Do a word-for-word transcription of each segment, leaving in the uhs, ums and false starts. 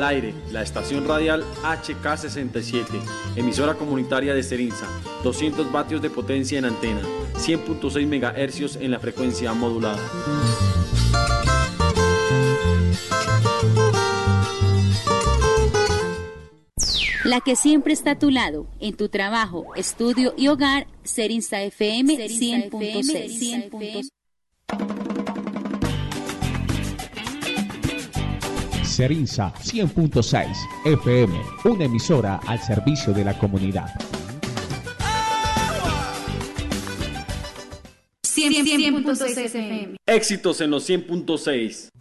aire, la estación radial H K sesenta y siete, emisora comunitaria de Serinza, doscientos vatios de potencia en antena, cien punto seis megahercios en la frecuencia modulada. La que siempre está a tu lado, en tu trabajo, estudio y hogar, Serinza F M cien punto seis. Serinza cien punto seis F M, una emisora al servicio de la comunidad. cien punto seis F M. Éxitos en los cien punto seis.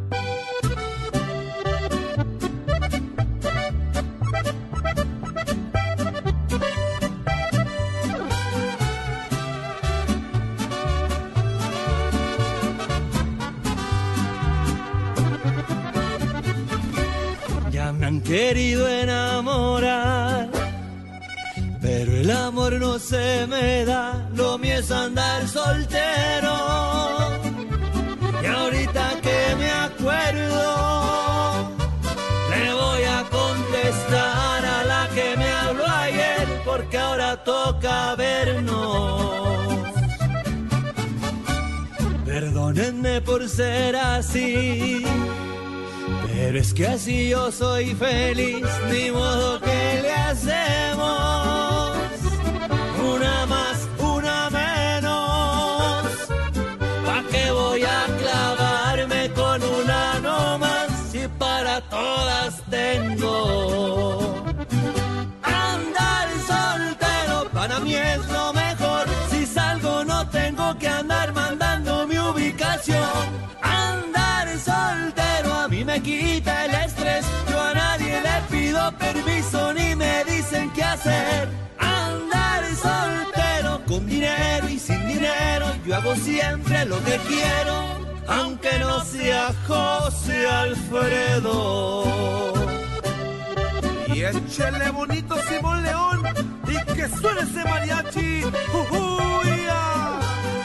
Querido enamorar, pero el amor no se me da, lo mío es andar soltero. Y ahorita que me acuerdo, le voy a contestar a la que me habló ayer, porque ahora toca vernos. Perdónenme por ser así, pero es que así yo soy feliz, ni modo que le hacemos. Una más, una menos. ¿Pa' qué voy a clavarme con una no más si para todas tengo? Andar soltero para mí es lo mejor. Si salgo no tengo que andar mandando mi ubicación. Andar soltero a mí me quita el estrés. Yo a nadie le pido permiso ni me dicen qué hacer. Andar soltero con dinero y sin dinero, yo hago siempre lo que quiero, aunque no sea José Alfredo. Y échele bonito Simón León y que suene ese mariachi. ¡Uy, ya!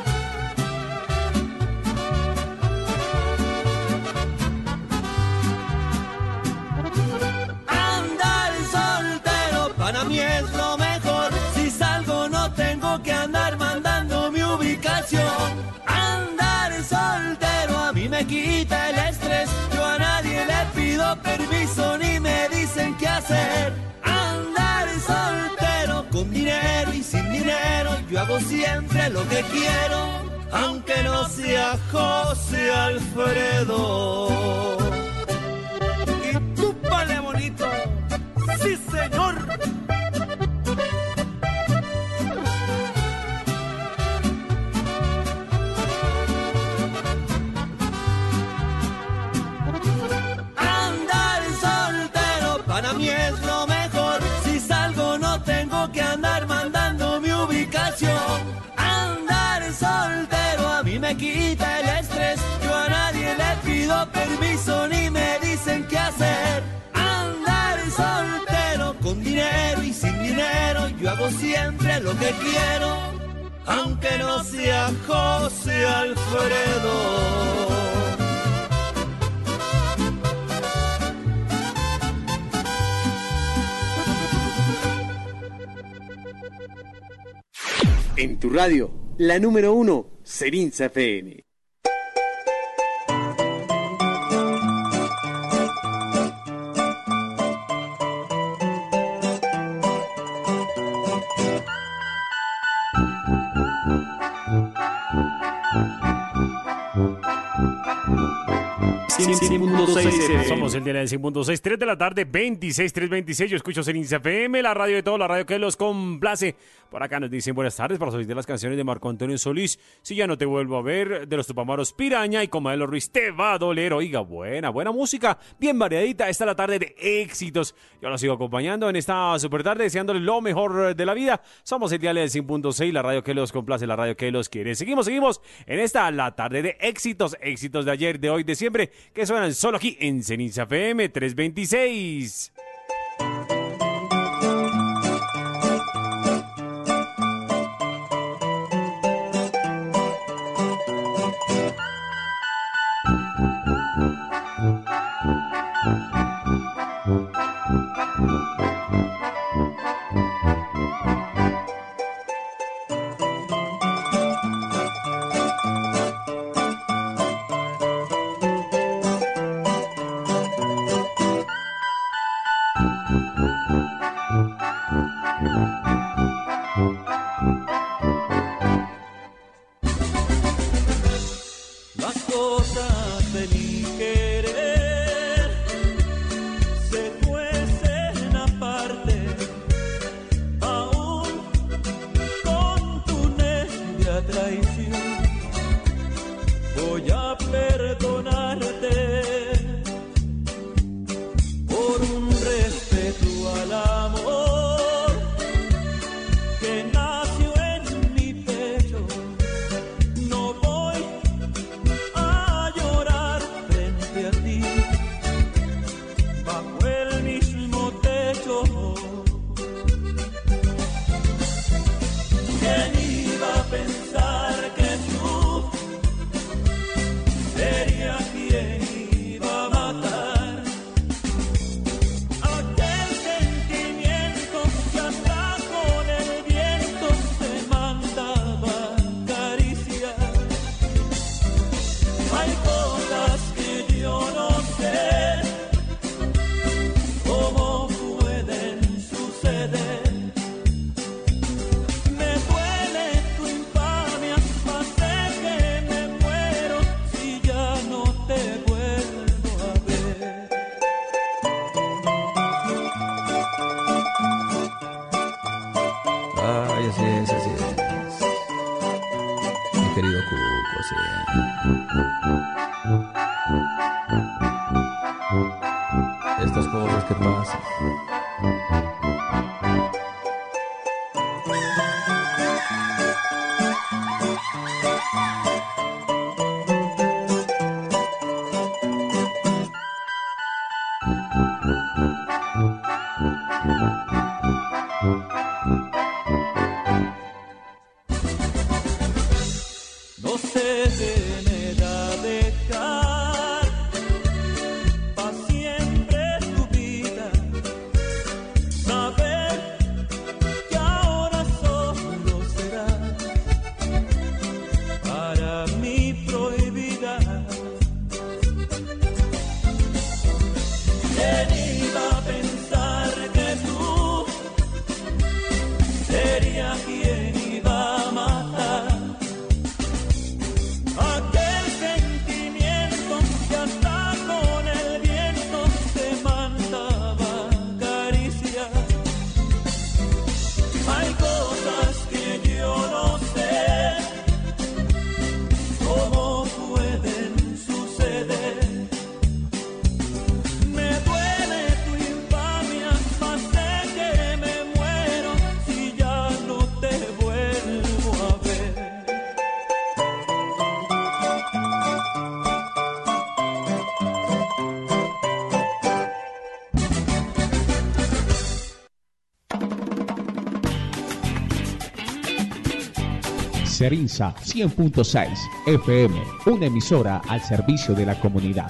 Para mí es lo mejor. Si salgo no tengo que andar mandando mi ubicación. Andar soltero a mí me quita el estrés. Yo a nadie le pido permiso ni me dicen qué hacer. Andar soltero con dinero y sin dinero, yo hago siempre lo que quiero, aunque no sea José Alfredo. Y tú, vale bonito. ¡Sí, señor! Andar soltero para mí es lo mejor. Si salgo no tengo que andar mandando mi ubicación. Andar soltero a mí me quita el estrés. Yo a nadie le pido permiso ni me dicen qué hacer. Soltero con dinero y sin dinero, yo hago siempre lo que quiero, aunque no sea José Alfredo. En tu radio, la número uno, Serinza F M. cien punto seis Somos el día del cien punto seis, tres de la tarde, veintiséis, tres veintiséis. Yo escucho Serinza F M, la radio de todo, la radio que los complace. Por acá nos dicen buenas tardes para solicitar las canciones de Marco Antonio Solís. Si ya no te vuelvo a ver, de los Tupamaros Piraña y Comadelo Ruiz, te va a doler. Oiga, buena, buena música, bien variadita. Esta es la tarde de éxitos. Yo los sigo acompañando en esta super tarde, deseándoles lo mejor de la vida. Somos el día del cien punto seis, la radio que los complace, la radio que los quiere. Seguimos, seguimos en esta, la tarde de éxitos. Éxitos de ayer, de hoy, de siempre, que suenan solo aquí en Serinza F M trescientos veintiséis. cosas de mi querer se cuecen aparte, aún con tu negra traición. Voy a perdonarte por un respeto al amor que nació en mi pecho. No voy a llorar frente a ti bajo el mismo techo. ¿Quién iba a pensar que tú sería quien iba a matar aquel sentimiento que hasta con el viento se mandaba acariciar? Hay cosas que yo no sé cómo pueden suceder. Me duele tu infamia, más sé que me muero si ya no te vuelvo a ver. Ay, así es, así es. Mi querido Cuco, así es. Estas cosas que pasan. No sé qué me da dejar pa' siempre tu vida, saber que ahora solo serás para mí prohibida. ¿Quién iba a pensar que tú serías quien iba a matar aquel sentimiento que hasta con el viento se mandaba acariciar? Hay cosas que yo no sé cómo pueden suceder. Me duele tu infamia, más sé que me muero si ya no te vuelvo a ver. Serinza cien punto seis F M, una emisora al servicio de la comunidad.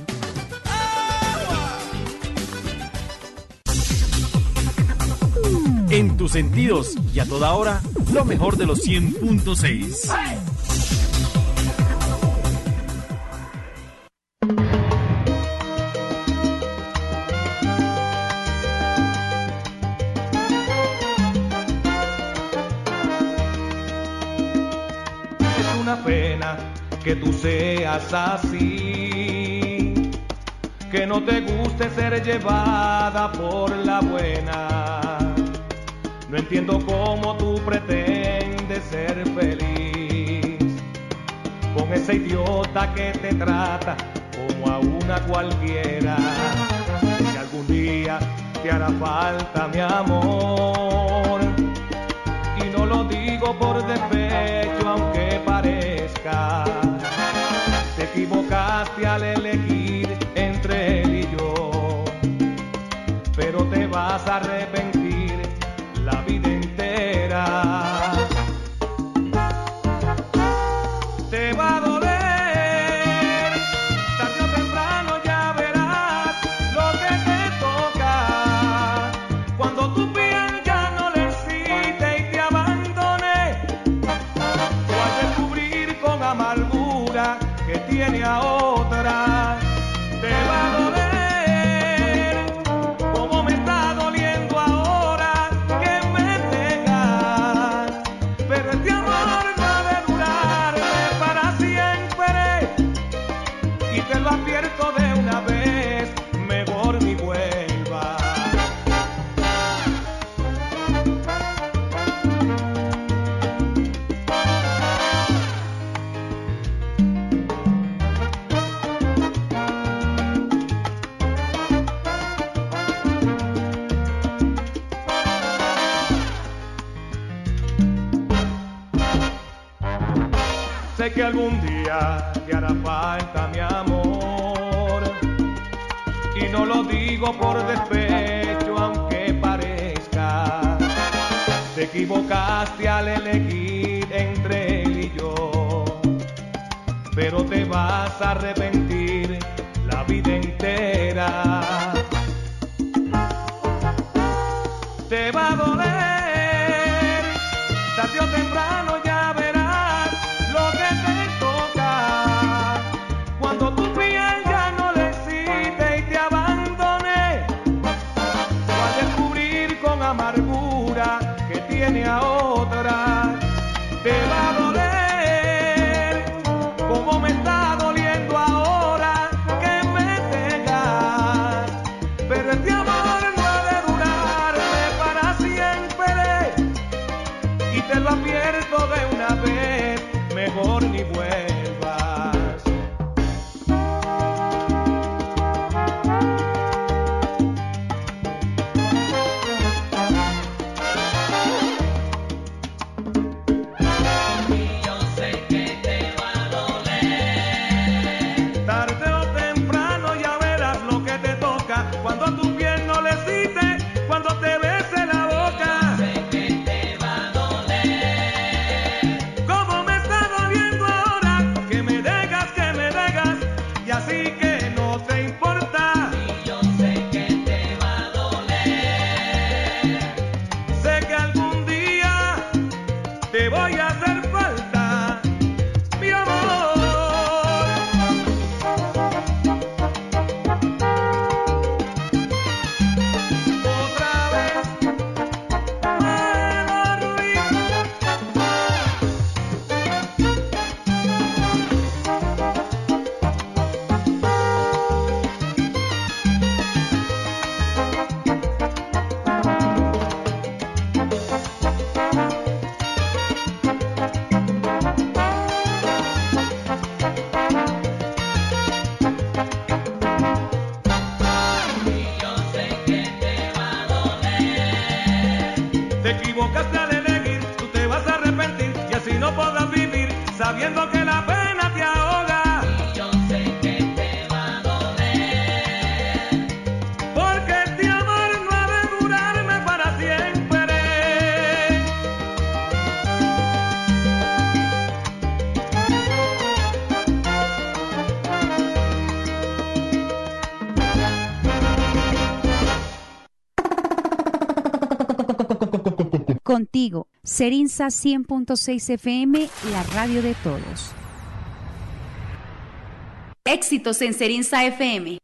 En tus sentidos y a toda hora, lo mejor de los cien punto seis. Es una pena que tú seas así, que no te guste ser llevada por la buena. No entiendo cómo tú pretendes ser feliz con ese idiota que te trata como a una cualquiera. Si algún día te hará falta mi amor, y no lo digo por despecho aunque parezca, te equivocaste al elegir entre él y yo, pero te vas a arrepentir la vida entera. Te va a doler, tarde o temprano ya verás lo que te toca. Cuando tu piel ya no le excite y te abandone, Sé que algún día te hará falta mi amor, y no lo digo por despecho aunque parezca. Te equivocaste al elegir entre él y yo, pero te vas a arrepentir la vida entera. Te va a doler, tarde o temprano ya verás lo que te toca. Cuando tu piel ya no le excite y te abandone, vas a descubrir con amargura que tiene a otra. Te va a doler como me está doliendo ahora que me dejas, pero este amor no ha de durarme para siempre, y te lo advierto de una vez, mejor ni vuelvas. Tarde o temprano ya verás lo que te toca, cuando tu piel no le excite, cuando te bese la boca. Sé que te va a doler, como me está doliendo ahora, que me dejas, que me dejas, y así que no te importa. Y yo sé que te va a doler, sé que algún día te voy a hacer falta, mi amor. Otra vez, Maelo Ruiz. Te equivocaste al elegir, tú te vas a arrepentir, y así no podrás vivir sabiendo que la pena te ahoga. Y yo sé que te va a doler, porque este amor no ha de durarme para siempre. Contigo, Serinza cien punto seis F M, la radio de todos. Éxitos en Serinza F M.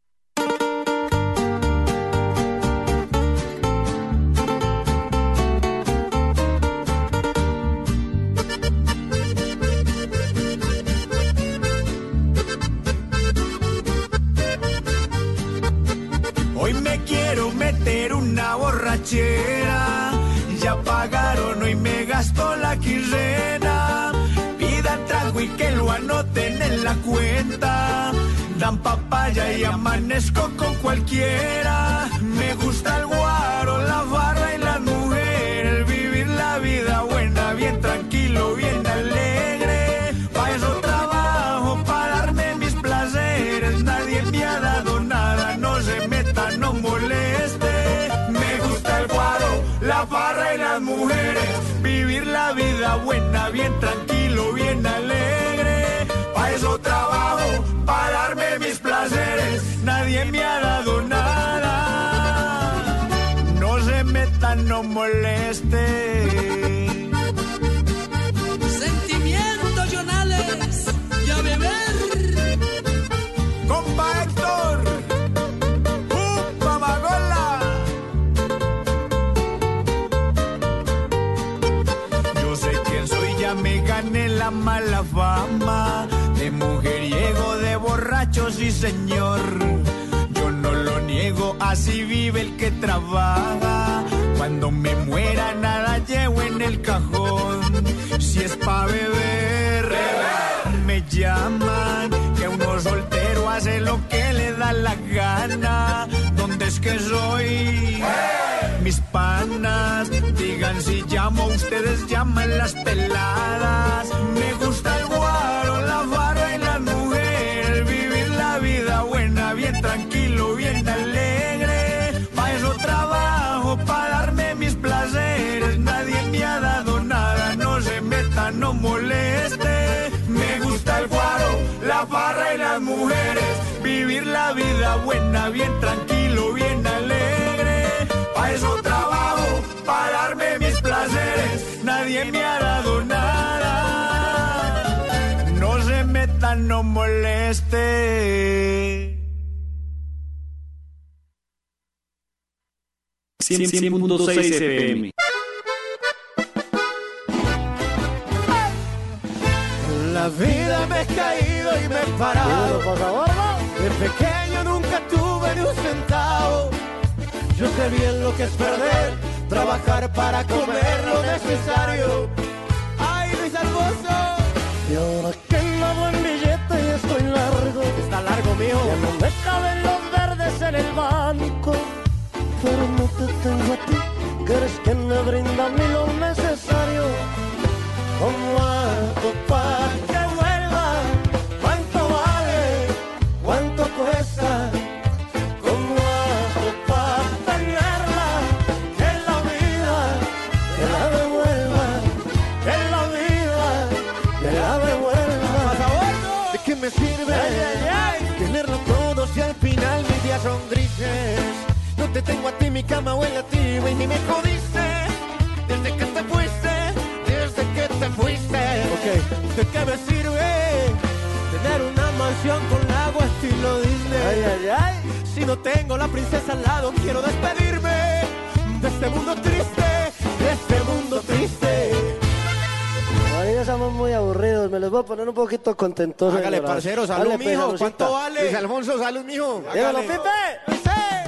Hoy me quiero meter una borrachera, ya pagaron, hoy me gastó la quincena. Pidan trago y que lo anoten en la cuenta. Dan papaya y amanezco con cualquiera. Me gusta el guaro, la barra y las mujeres. Vivir la vida buena, bien tranquilo, bien alegre. Pa' eso trabajo, para darme mis placeres. Nadie me ha dado nada, no se meta, no moleste. Me gusta el guaro, la barra y las mujeres. Vivir la vida buena, bien tranquilo, bien alegre. Pa' eso trabajo, para darme mis placeres. Nadie me ha dado nada, no se meta, no moleste. Sentimientos Jonales y a beber. Compa Héctor, ¡Upa Magola! Yo sé quién soy, ya me gané la mala fama. De mujeriego, de borracho, sí señor. Yo no lo niego, así vive el que trabaja. Cuando me muera nada llevo en el cajón. Si es pa' beber, beber, me llaman. Que uno soltero hace lo que le da la gana. ¿Dónde es que soy? ¡Hey! Mis panas, digan si llamo, ustedes llaman las peladas. Me gusta el guaro, vida bien tranquilo, bien alegre. Pa' eso trabajo, para darme mis placeres. Nadie me ha dado nada. No se metan, no moleste. cien punto seis F M. La vida me he caído y me he parado. De pequeño nunca tuve ni un centavo. Yo sé bien lo que es perder, trabajar para comer lo necesario. ¡Ay, Luis Alfonso! Y ahora que no buen billete y estoy largo. Está largo, mijo. Ya no me caben los verdes en el banco. Pero no te tengo a ti, que eres quien me brinda a mí lo necesario. ¿Cómo hago para que vuelva? ¿Cuánto vale? ¿Cuánto cuesta? ¿Cómo hago para tenerla? Que la vida te la devuelva. Que la vida te la devuelva. ¿De qué me sirve ay, ay, ay. tenerlo todo si al final mis días son grises? No te tengo a ti, mi cama huele a ti, güey, ni me jodiste. Desde que te fuiste, desde que te fuiste. Ok, ¿de qué me sirve tener una mansión con agua estilo Disney? Ay, ay, ay. Si no tengo la princesa al lado, quiero despedirme de este mundo triste, de este mundo triste. Ahí ya estamos muy aburridos, me les voy a poner un poquito contentosos. Hágale, parcero, salud, Dale, mijo. pues, ¿Cuánto Salucita. vale? Luis Alfonso, salud, mijo. Dígalo, Hágale. Pipe. Dice.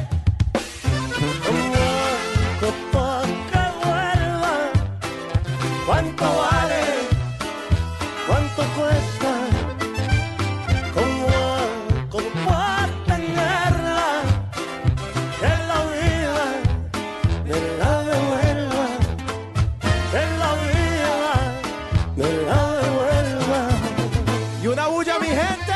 Pa' que vuelva. ¿Cuánto vale? ¿Cuánto cuesta? ¿Cómo hago para tenerla? Que la vida me la devuelva. Que la vida me la devuelva. Y una bulla, mi gente.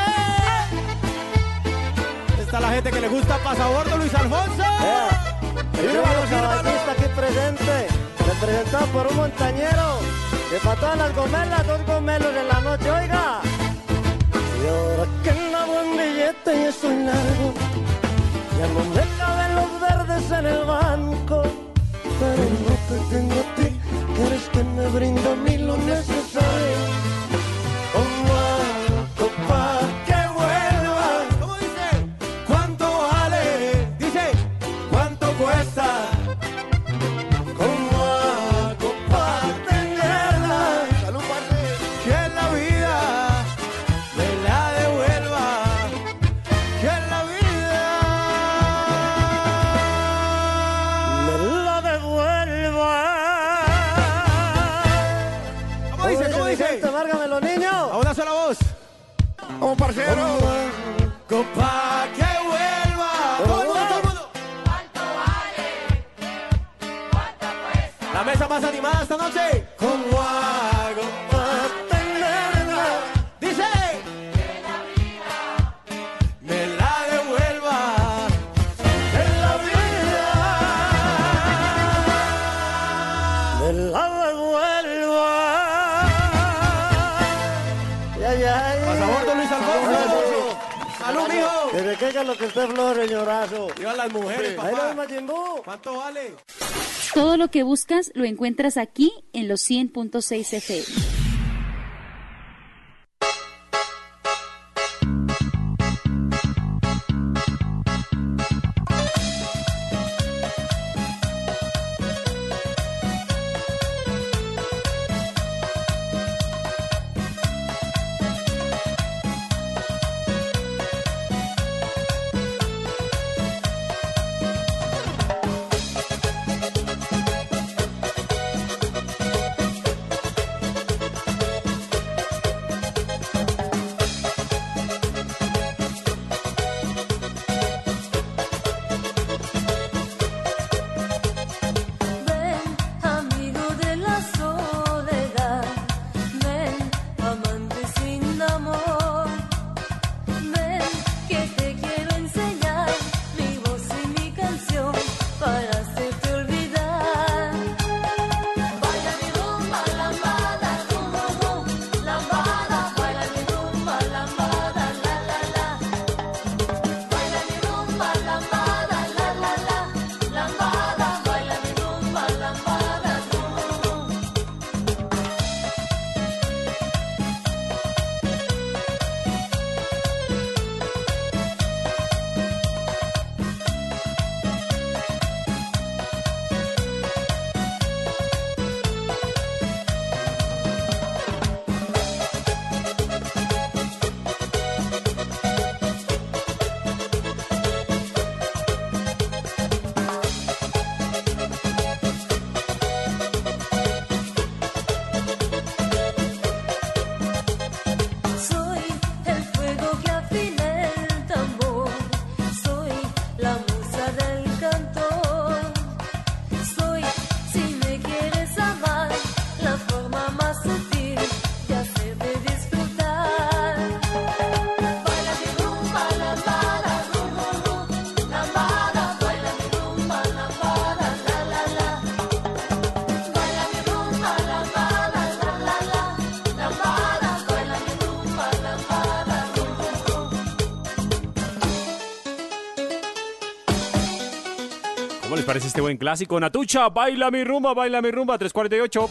Está la gente que le gusta pasabordo, Luis Alfonso. Yeah. El Sírvalo, único sírvalo. caballista aquí presente, representado por un montañero, que para todas las gomelas, dos gomelos en la noche, oiga. Y ahora que no buen billete y estoy largo, ya no me caben los verdes en el banco. Pero no te tengo a ti, que eres quien me brinda a mí lo necesario. ¿Cómo hago pa' que vuelva? ¿Cómo dice? ¿Cuánto vale? Dice, ¿cuánto cuesta? ¿Cómo hago pa' tenerla? Salud, parce. Que la vida me la devuelva. Que la vida Me la devuelva. ¿Cómo dice? ¿Cómo dice? Márgame los niños. A una sola voz. Vamos, parcero. Copa que vuelva. Todo el mundo, todo el mundo. ¿Cuánto vale? ¿Cuánto cuesta? La mesa más animada esta noche. ¿Cómo hago para tenerla? Dice. Que la vida me la devuelva. Que la vida Me la devuelva. Ya, ya, ya. Pasabordo, Luis Alfonso. Salud, mijo. Desde que haga lo que esté flor, señorazo. Vivan las mujeres, Ahí lo papá. ves, Machimbú. ¿Cuánto vale? Todo lo que buscas lo encuentras aquí en los cien punto seis F M. les parece este buen clásico? Natucha, baila mi rumba, baila mi rumba, tres cuarenta y ocho.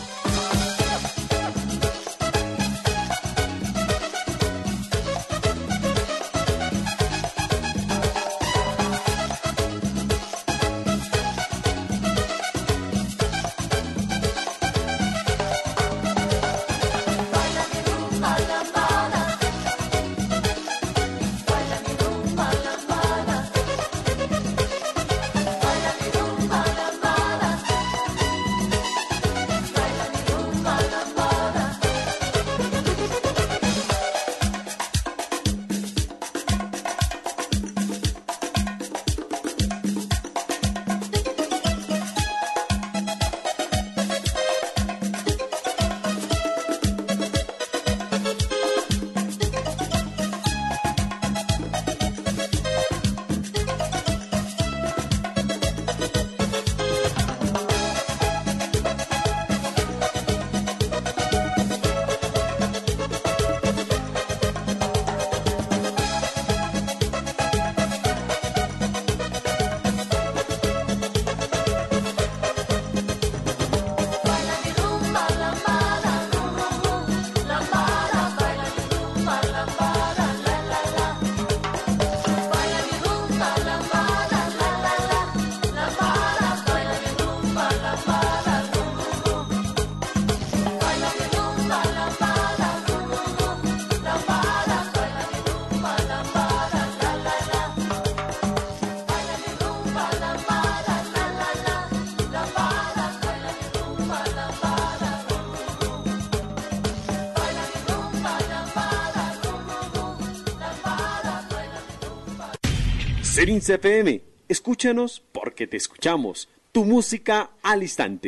Serinza F M, escúchanos porque te escuchamos. Tu música al instante.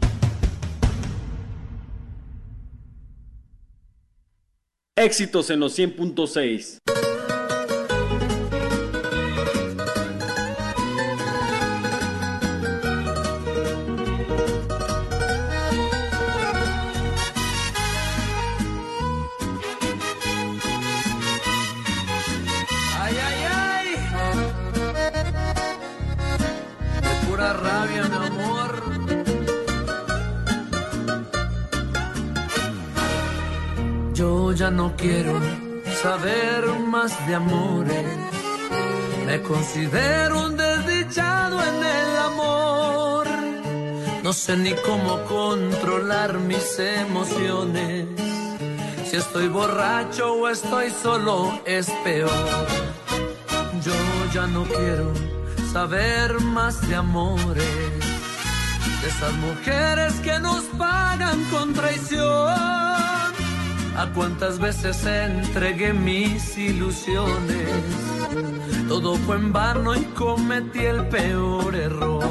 Éxitos en los cien punto seis. Ya no quiero saber más de amores. Me considero un desdichado en el amor. No sé ni cómo controlar mis emociones. Si estoy borracho o estoy solo es peor. Yo ya no quiero saber más de amores. De esas mujeres que nos pagan con traición. A cuántas veces entregué mis ilusiones. Todo fue en vano y cometí el peor error.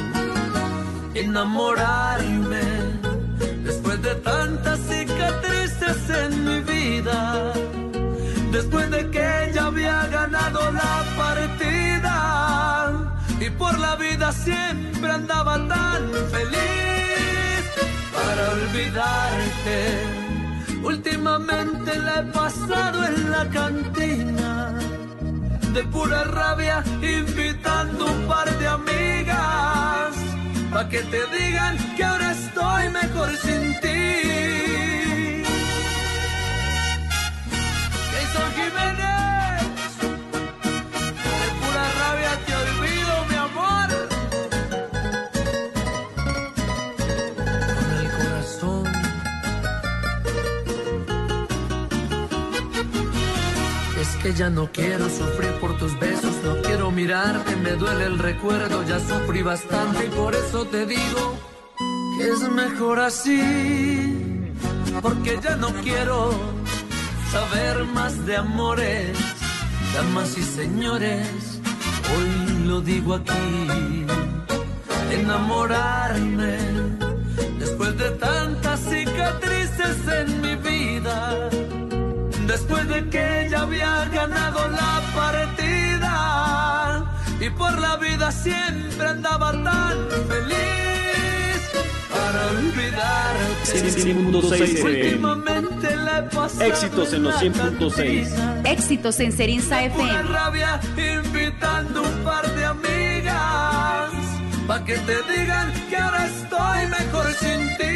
Enamorarme después de tantas cicatrices en mi vida. Después de que ya había ganado la partida. Y por la vida siempre andaba tan feliz. Para olvidarte últimamente la he pasado en la cantina, de pura rabia invitando un par de amigas, pa' que te digan que ahora estoy mejor sin ti. Jason Jiménez, de pura rabia te olvido, mi amor. Con el corazón es que ya no quiero sufrir por tus besos, no quiero mirarte, me duele el recuerdo, ya sufrí bastante y por eso te digo que es mejor así, porque ya no quiero saber más de amores, damas y señores, hoy lo digo aquí, enamorarme después de tantas cicatrices en mi vida. Después de que ya había ganado la partida y por la vida siempre andaba tan feliz. Para olvidarte cien punto seis últimamente la he pasado éxitos en los cien punto seis. Éxitos en Serinza F M. Rabia invitando un par de amigas pa' que te digan que ahora estoy mejor sin ti.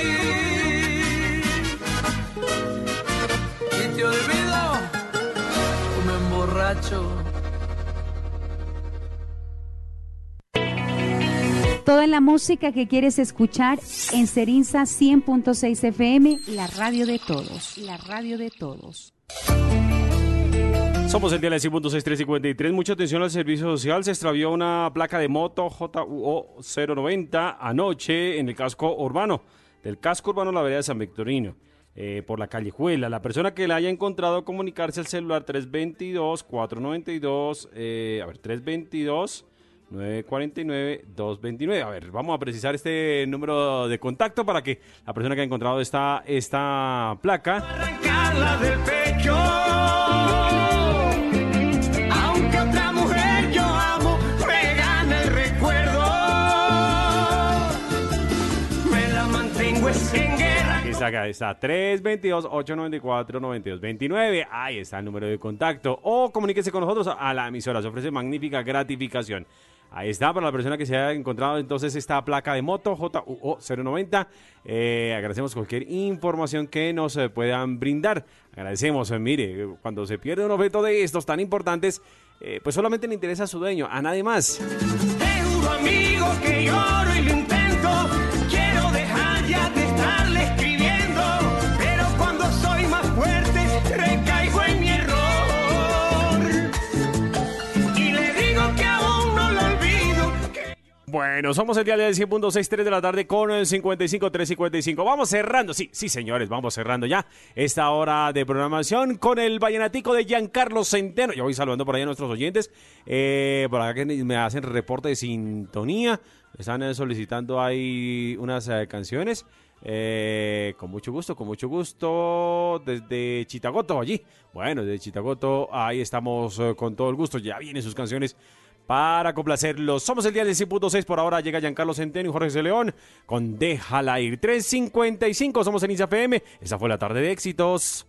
Y te olvido, me emborracho. Toda la música que quieres escuchar en Serinza cien punto seis F M, la radio de todos, la radio de todos. Somos el día de cien punto seis, trescientos cincuenta y tres. Mucha atención al servicio social. Se extravió una placa de moto J U O cero noventa anoche en el casco urbano. Del casco urbano la vereda de San Victorino, eh, por la callejuela. La persona que la haya encontrado, comunicarse al celular tres dos dos, cuatro nueve dos, eh, a ver, tres dos dos, nueve cuatro nueve, dos dos nueve. A ver, vamos a precisar este número de contacto para que la persona que ha encontrado esta, esta placa... Arrancarla del pecho. Aunque otra mujer yo amo, me gana el recuerdo. Me la mantengo en guerra. Aquí está, acá está, tres dos dos, ocho nueve cuatro, nueve dos dos nueve. Ahí está el número de contacto. O comuníquese con nosotros a la emisora. Se ofrece magnífica gratificación. Ahí está, para la persona que se haya encontrado entonces esta placa de moto J U O cero noventa. Eh, agradecemos cualquier información que nos eh, puedan brindar. Agradecemos, eh, mire, cuando se pierde un objeto de estos tan importantes, eh, pues solamente le interesa a su dueño, a nadie más. Te juro, amigo, que lloro y lo intento. Quiero dejar ya de estarle escribiendo, pero cuando soy más fuerte recaigo en mi error. Y le digo que aún no lo olvido. Que... Bueno, somos el día de cien punto seis, tres de la tarde con cincuenta y cinco, tres cincuenta y cinco. Vamos cerrando, sí, sí señores, vamos cerrando ya esta hora de programación con el vallenatico de Giancarlo Centeno. Yo voy saludando por ahí a nuestros oyentes, eh, por acá que me hacen reporte de sintonía, están eh, solicitando ahí unas eh, canciones. Eh, con mucho gusto, con mucho gusto, desde Chitagoto allí. Bueno, desde Chitagoto, ahí estamos eh, con todo el gusto. Ya vienen sus canciones para complacerlos. Somos el día del cien punto seis. Por ahora llega Giancarlo Centeno y Jorge C. León con Déjala Ir. tres cincuenta y cinco. Somos en Serinza F M. Esa fue la tarde de éxitos.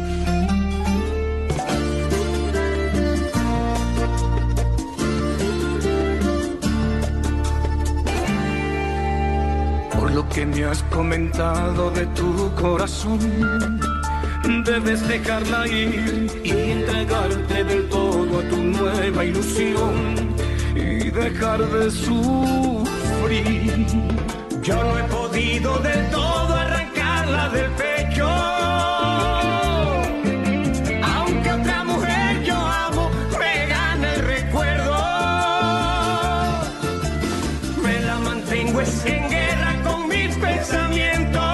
Por lo que me has comentado de tu corazón, debes dejarla ir y entregarte del todo a tu nueva ilusión y dejar de sufrir. Yo no he podido del todo arrancarla del pecho. Aunque otra mujer yo amo, me gana el recuerdo. Me la mantengo en guerra con mis pensamientos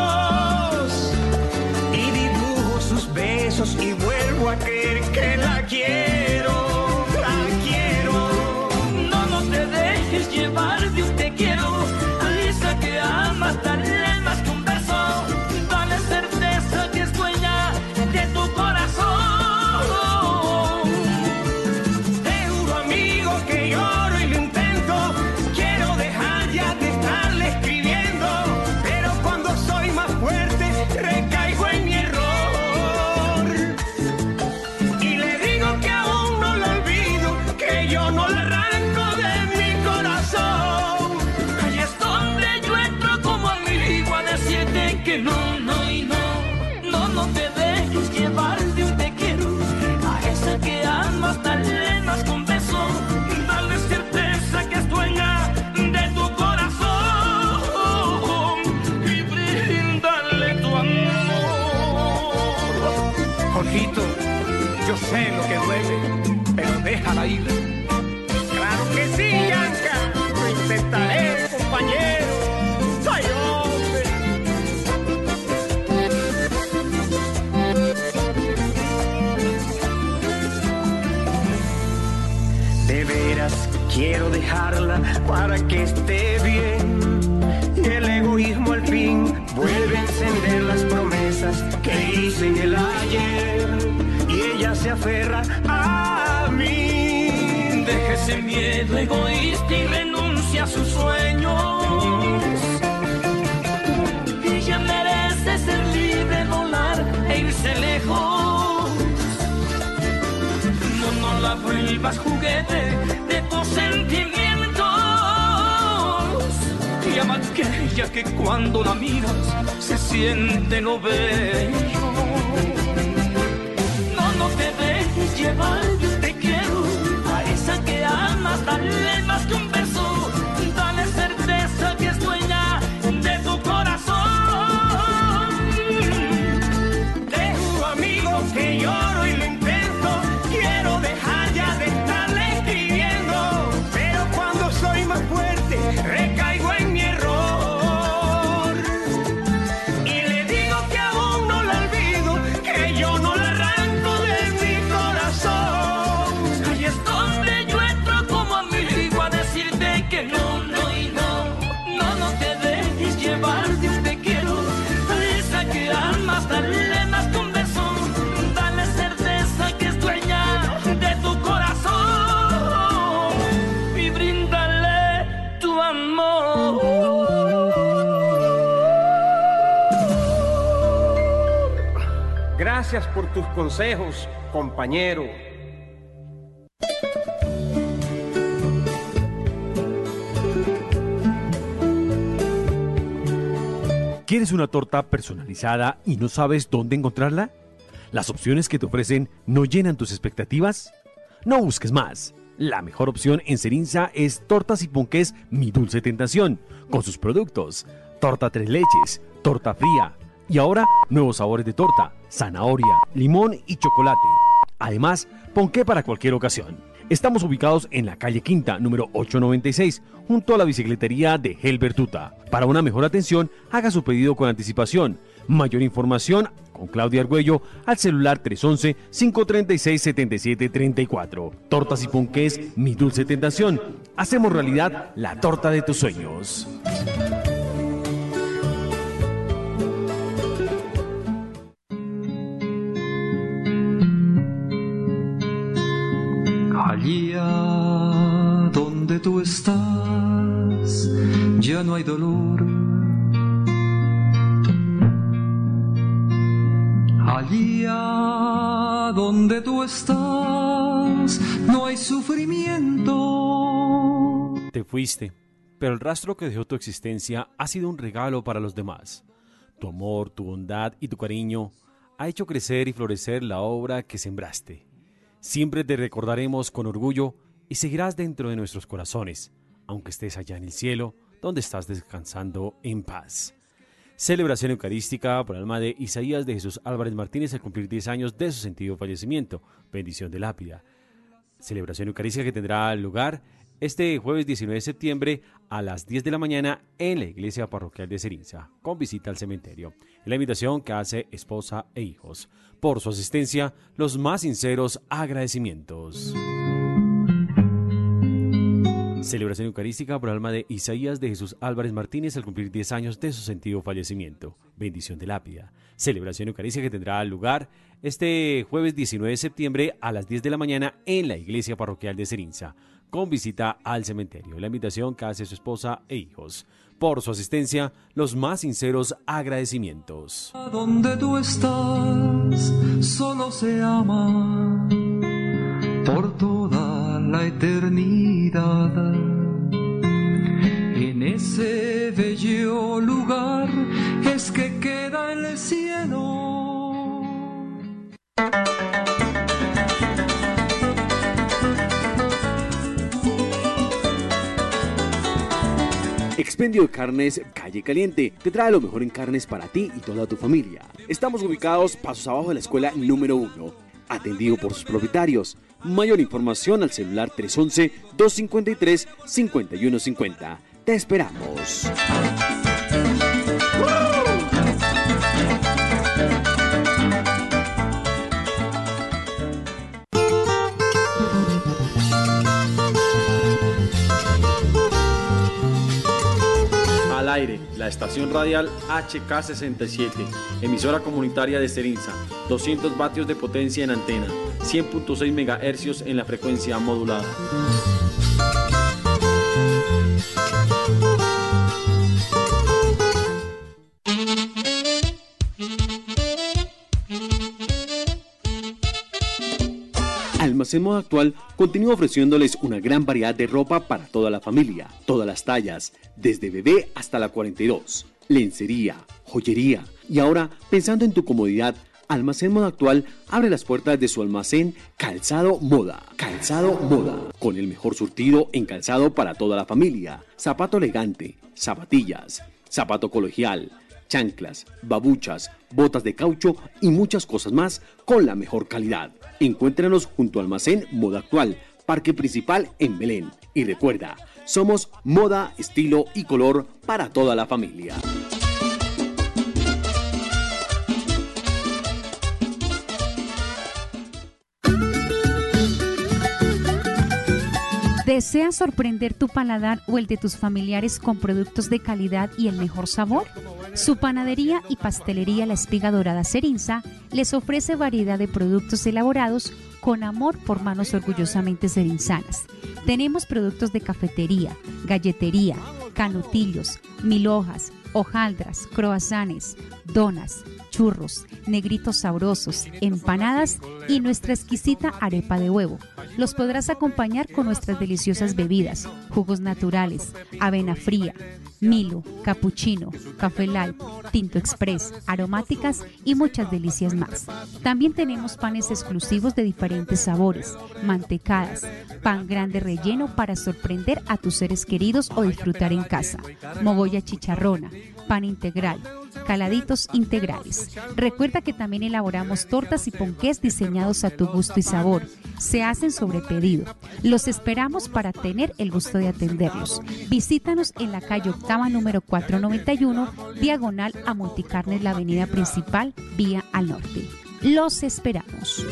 y dibujo sus besos y vuelvo a creer que la quiero, la quiero. No, no te dejes llevar de un te quiero, a esa que amas, dale más que un beso, dale certeza que es dueña de tu corazón. Te juro, amigo, que lloro y lo intento. Quiero dejar ya de estarle escribiendo, pero cuando soy más fuerte recaigo en mi error. Y le digo que aún no lo olvido, que yo no lo arranco de mi corazón. Ahí es donde yo entro como amigo a decirte que no, no y no. No, no te dejes llevar de un te quiero, a esa que amas, dale más con beso, dale certeza que es dueña de tu corazón y bríndale tu amor. Jorgito, yo sé lo que duele, pero déjala ir. Claro que sí, Yanka, lo intentaré, compañero. Soy hombre. De veras quiero dejarla para que esté bien. Y el egoísmo al fin vuelve a encender las promesas que hice en el ayer. Y ella se aferra a mí. Deja ese miedo egoísta y renuncia a sus sueños. Ella merece ser libre, volar e irse lejos. No, no la vuelvas juguete de tus sentimientos. ella que cuando la miras se siente lo bello. No, no te dejes llevar, te quiero, a esa que amas, dale más que un beso, dale certeza que es dueña de tu corazón. Dejo amigo que lloro y lo intento, quiero dejar ya de estarle escribiendo, pero cuando soy más fuerte recaigo en mi error y le digo que aún no la olvido, que yo no la arranco de mi corazón. Ahí es donde yo entro como amigo a decirte que no, no y no, no, no te dejes llevar, te quiero, a esa que amas, dale más que un beso, dale certeza que es dueña de tu corazón y bríndale tu amor. Gracias por tus consejos, compañero. ¿Quieres una torta personalizada y no sabes dónde encontrarla? ¿Las opciones que te ofrecen no llenan tus expectativas? No busques más. La mejor opción en Serinza es Tortas y Ponqués Mi Dulce Tentación, con sus productos: torta tres leches, torta fría y ahora nuevos sabores de torta, zanahoria, limón y chocolate. Además, ponqué para cualquier ocasión. Estamos ubicados en la calle Quinta, número ochocientos noventa y seis, junto a la bicicletería de Helbertuta. Para una mejor atención, haga su pedido con anticipación. Mayor información con Claudia Argüello al celular tres once, cinco treinta y seis, setenta y siete treinta y cuatro. Tortas y Ponqués Mi Dulce Tentación. Hacemos realidad la torta de tus sueños. Allá donde tú estás, ya no hay dolor. Allá donde tú estás, no hay sufrimiento. Te fuiste, pero el rastro que dejó tu existencia ha sido un regalo para los demás. Tu amor, tu bondad y tu cariño ha hecho crecer y florecer la obra que sembraste. Siempre te recordaremos con orgullo y seguirás dentro de nuestros corazones, aunque estés allá en el cielo, donde estás descansando en paz. Celebración eucarística por el alma de Isaías de Jesús Álvarez Martínez al cumplir diez años de su sentido fallecimiento. Bendición de lápida. Celebración eucarística que tendrá lugar este jueves diecinueve de septiembre a las diez de la mañana en la iglesia parroquial de Serinza, con visita al cementerio. Es la invitación que hace esposa e hijos. Por su asistencia, los más sinceros agradecimientos. Celebración eucarística por el alma de Isaías de Jesús Álvarez Martínez al cumplir diez años de su sentido fallecimiento. Bendición de lápida. Celebración eucarística que tendrá lugar este jueves diecinueve de septiembre a las diez de la mañana en la iglesia parroquial de Serinza, con visita al cementerio. La invitación que hace su esposa e hijos. Por su asistencia, los más sinceros agradecimientos. Donde tú estás, solo se ama por toda la eternidad. En ese bello lugar es que queda el cielo. Expendio de Carnes Calle Caliente te trae lo mejor en carnes para ti y toda tu familia. Estamos ubicados pasos abajo de la escuela número uno, atendido por sus propietarios. Mayor información al celular tres once, dos cincuenta y tres, cincuenta y uno cincuenta. Te esperamos. Al aire, la estación radial H K sesenta y siete, emisora comunitaria de Serinza, doscientos vatios de potencia en antena, cien punto seis megahercios en la frecuencia modulada. Almacén Moda Actual continúa ofreciéndoles una gran variedad de ropa para toda la familia, todas las tallas, desde bebé hasta la cuarenta y dos, lencería, joyería. Y ahora, pensando en tu comodidad, Almacén Moda Actual abre las puertas de su almacén Calzado Moda. Calzado Moda, con el mejor surtido en calzado para toda la familia. Zapato elegante, zapatillas, zapato colegial, chanclas, babuchas, botas de caucho y muchas cosas más con la mejor calidad. Encuéntranos junto al Almacén Moda Actual, Parque Principal en Belén. Y recuerda, somos moda, estilo y color para toda la familia. ¿Deseas sorprender tu paladar o el de tus familiares con productos de calidad y el mejor sabor? Su panadería y pastelería La Espiga Dorada Serinza les ofrece variedad de productos elaborados con amor por manos orgullosamente serinzanas. Tenemos productos de cafetería, galletería, canutillos, mil hojas, hojaldras, croissants, donas, churros, negritos sabrosos, empanadas y nuestra exquisita arepa de huevo. Los podrás acompañar con nuestras deliciosas bebidas, jugos naturales, avena fría, Milo, cappuccino, café light, tinto express, aromáticas y muchas delicias más. También tenemos panes exclusivos de diferentes sabores, mantecadas, pan grande relleno para sorprender a tus seres queridos o disfrutar en casa, mogolla chicharrona, pan integral, caladitos integrales. Recuerda que también elaboramos tortas y ponqués diseñados a tu gusto y sabor. Se hacen sobre pedido. Los esperamos para tener el gusto de atenderlos. Visítanos en la calle Octava número cuatrocientos noventa y uno, diagonal a Multicarnes, la avenida principal, vía al norte. Los esperamos.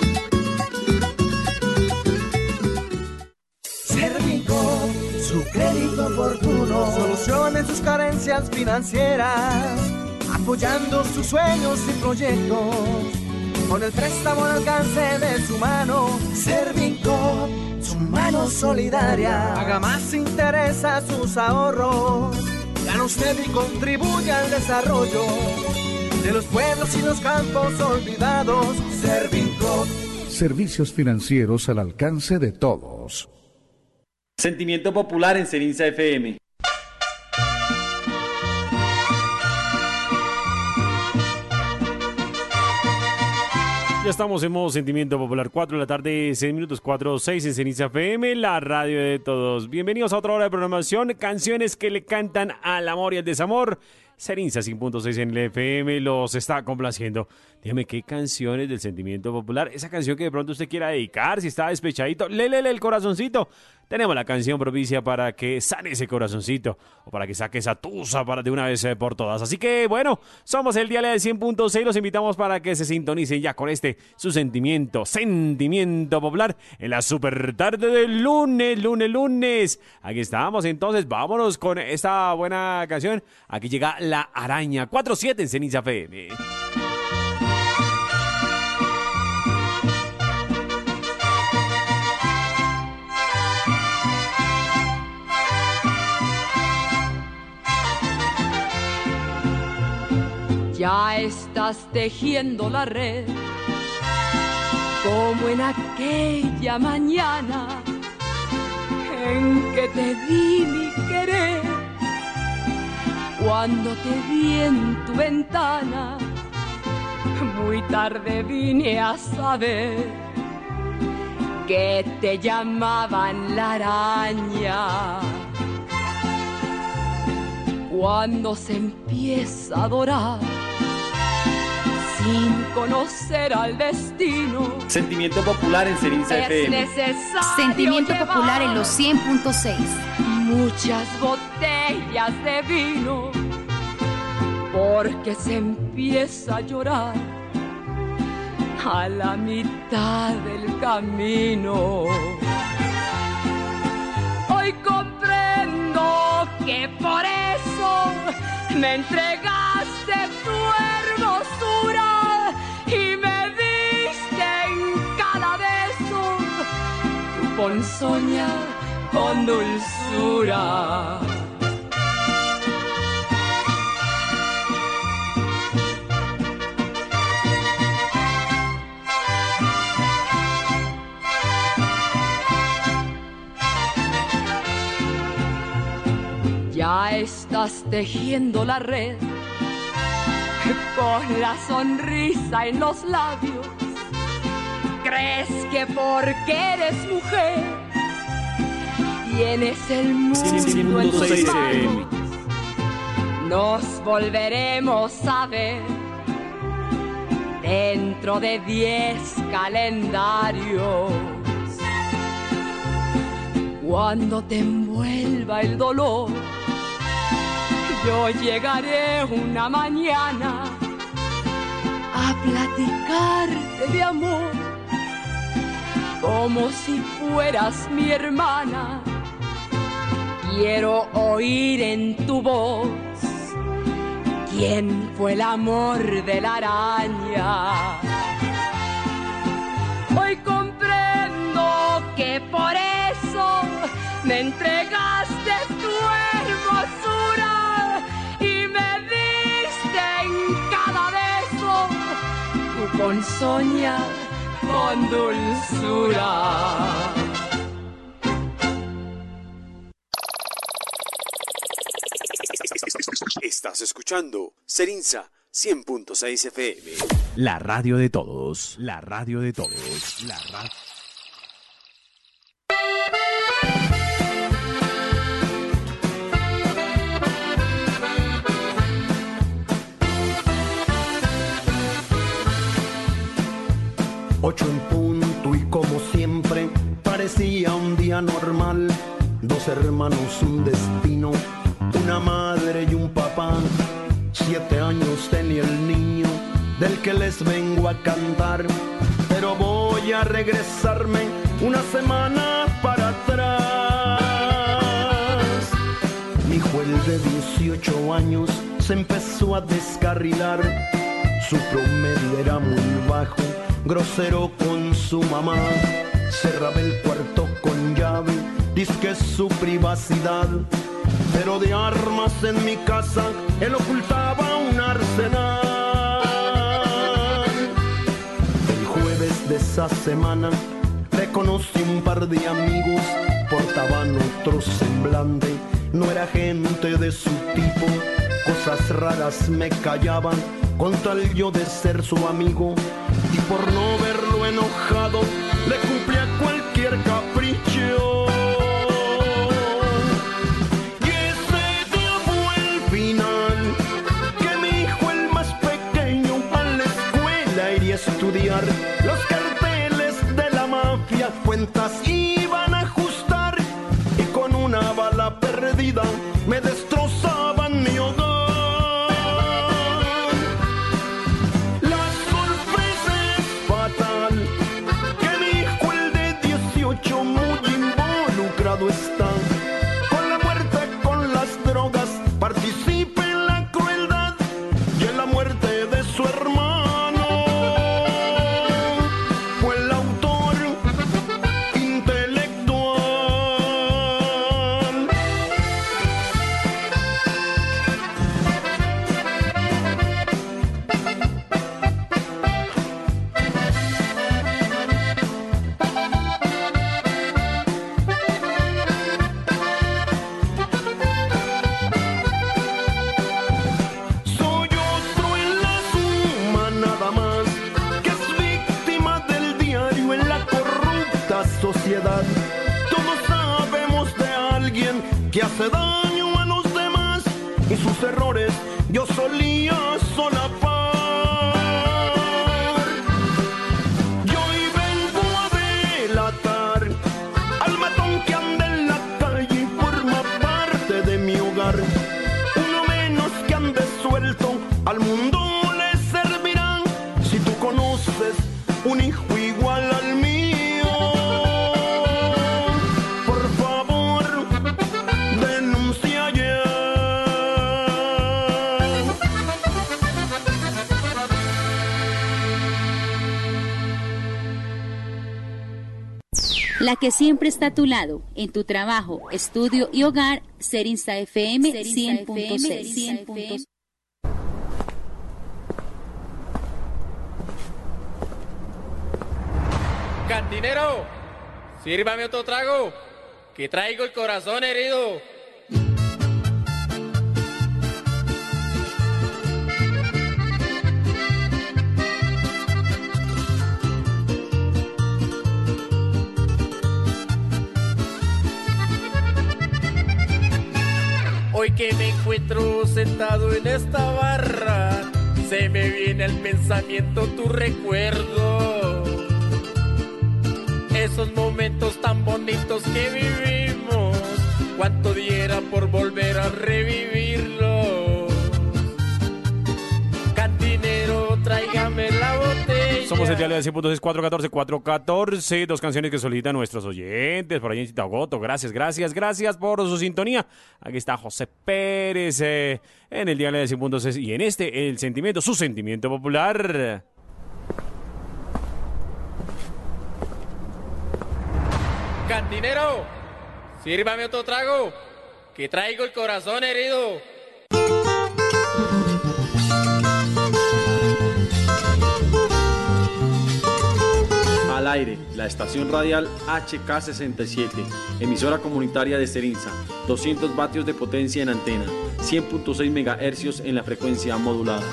Servico, su crédito oportuno, solucionen sus carencias financieras, apoyando sus sueños y proyectos, con el préstamo al alcance de su mano. Servico, su mano solidaria, haga más interés a sus ahorros, gana usted y contribuye al desarrollo de los pueblos y los campos olvidados. Servico, servicios financieros al alcance de todos. Sentimiento popular en Serinza F M. Ya estamos en modo Sentimiento Popular, cuatro de la tarde, seis minutos, cuatro, seis en Serinza F M, la radio de todos. Bienvenidos a otra hora de programación, canciones que le cantan al amor y al desamor. Serinza cien punto seis en el F M los está complaciendo. Dígame, ¿qué canciones del Sentimiento Popular? Esa canción que de pronto usted quiera dedicar, si está despechadito, lélele el corazoncito. Tenemos la canción propicia para que sane ese corazoncito o para que saque esa tusa para de una vez por todas. Así que, bueno, somos el Dial de cien punto seis. Los invitamos para que se sintonicen ya con este, su sentimiento, Sentimiento Popular, en la super tarde del lunes, lunes, lunes. Aquí estamos, entonces, vámonos con esta buena canción. Aquí llega La Araña, cuatro siete en Serinza F M. Ya estás tejiendo la red, como en aquella mañana en que te di mi querer. Cuando te vi en tu ventana, muy tarde vine a saber que te llamaban la araña. Cuando se empieza a adorar sin conocer al destino, Sentimiento Popular en Serinza F M. Sentimiento Popular en los cien punto seis. Muchas botellas de vino, porque se empieza a llorar a la mitad del camino. Hoy comprendo que por eso me entregaste tu hermosura y me diste en cada beso tu ponzoña con dulzura. estás tejiendo la red con la sonrisa en los labios. ¿Crees que porque eres mujer tienes el mundo en tus manos? Nos volveremos a ver dentro de diez calendarios. Cuando te envuelva el dolor, yo llegaré una mañana a platicarte de amor, como si fueras mi hermana. Quiero oír en tu voz quién fue el amor de la araña. Hoy comprendo que por eso me entregaste tu hermosura y me diste en cada beso tu ponzoña con dulzura. Estás escuchando Serinza cien punto seis F M. La radio de todos, la radio de todos, la radio. Ocho en punto y como siempre parecía un día normal. Dos hermanos, un destino, una madre y un papá. Siete años tenía el niño del que les vengo a cantar. Pero voy a regresarme una semana para atrás. Mi hijo, el de dieciocho años, se empezó a descarrilar. Su promedio era muy bajo, grosero con su mamá. Cerraba el cuarto con llave, dizque su privacidad. Pero de armas en mi casa él ocultaba un arsenal. El jueves de esa semana le conocí un par de amigos. Portaban otro semblante, no era gente de su tipo. Cosas raras me callaban con tal yo de ser su amigo. Y por no verlo enojado le cumplía cualquier capricho. Y ese día fue el final, que mi hijo, el más pequeño, a la escuela iría a estudiar. Los carteles de la mafia cuentas iban a ajustar, y con una bala perdida me destrozaban mi hogar. Está con la muerte, con las drogas, participa en la crueldad y en la muerte de su hermano. Fue el autor intelectual. Sociedad. Todos sabemos de alguien que hace daño a los demás y sus errores yo solía solapar. Yo hoy vengo a delatar al matón que anda en la calle y forma parte de mi hogar. Uno menos que ande suelto al mundo le servirá. Si tú conoces un hijo igual al mío, la que siempre está a tu lado, en tu trabajo, estudio y hogar. Serinza F M cien punto seis. Cantinero, sírvame otro trago, que traigo el corazón herido. Siempre que me encuentro sentado en esta barra, se me viene al pensamiento tu recuerdo. Esos momentos tan bonitos que vivimos, cuánto diera por volver a revivirlos. Cantinero, tráigame la botella. Somos el diario de cien punto seis, cuatro uno cuatro, cuatro uno cuatro. Dos canciones que solicitan nuestros oyentes por ahí en Chitagoto. Gracias, gracias, gracias por su sintonía. Aquí está José Pérez eh, en el diario de cien punto seis. Y en este, el sentimiento, su sentimiento popular. Cantinero, sírvame otro trago, que traigo el corazón herido. Al aire, la estación radial H K sesenta y siete, emisora comunitaria de Serinza, doscientos vatios de potencia en antena, cien punto seis megahercios en la frecuencia modulada.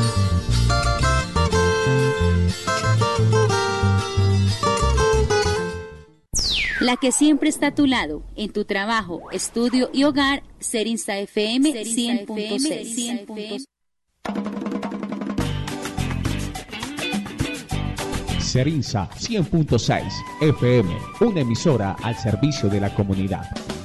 La que siempre está a tu lado, en tu trabajo, estudio y hogar, Serinza F M cien punto seis. Serinza cien punto seis F M, una emisora al servicio de la comunidad.